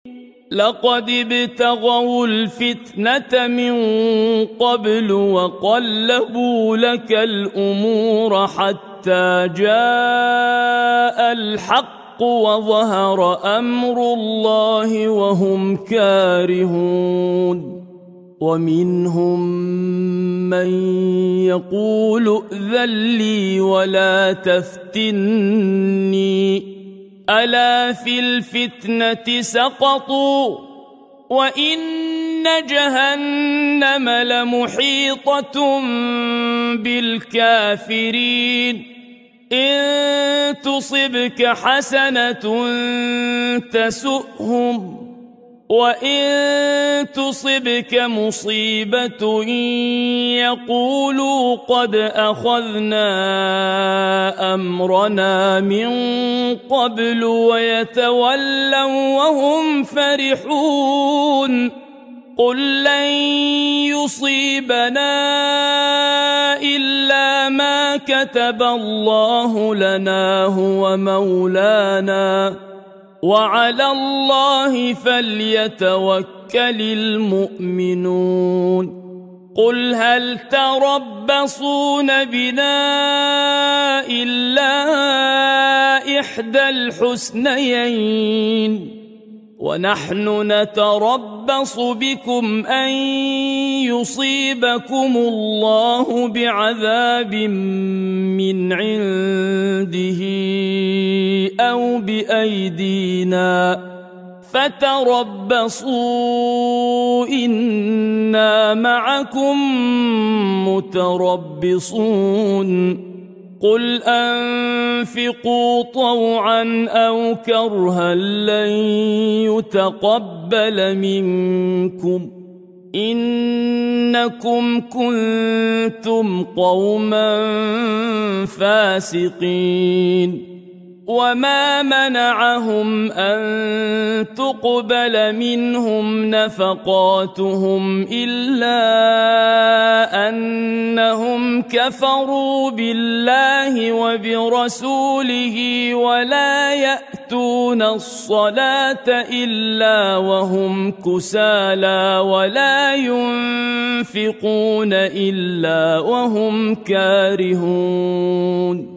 لقد ابتغوا الفتنة من قبل وقلبوا لك الأمور حتى جاء الحق وظهر أمر الله وهم كارهون ومنهم من يقول ائذن لي ولا تفتني ألا في الفتنة سقطوا وإن جهنم لمحيطة بالكافرين إن تصبك حسنة تسؤهم وإن تصبك مصيبة يقولوا قد أخذنا أمرنا من قبل ويتولوا وهم فرحون قل لن يصيبنا إلا ما كتب الله لنا هو مولانا وعلى الله فليتوكل المؤمنون قل هل تربصون بنا إلا إحدى الحسنيين ونحن نتربص بكم أن يصيبكم الله بعذاب من عنده أو بأيدينا فتربصوا إنا معكم متربصون قل أنفقوا طوعا أو كرها لن يتقبل منكم إنكم كنتم قوما فاسقين وما منعهم أن تقبل منهم نفقاتهم إلا أنهم كفروا بالله وبرسوله ولا يأتون الصلاة إلا وهم كسالى ولا ينفقون إلا وهم كارهون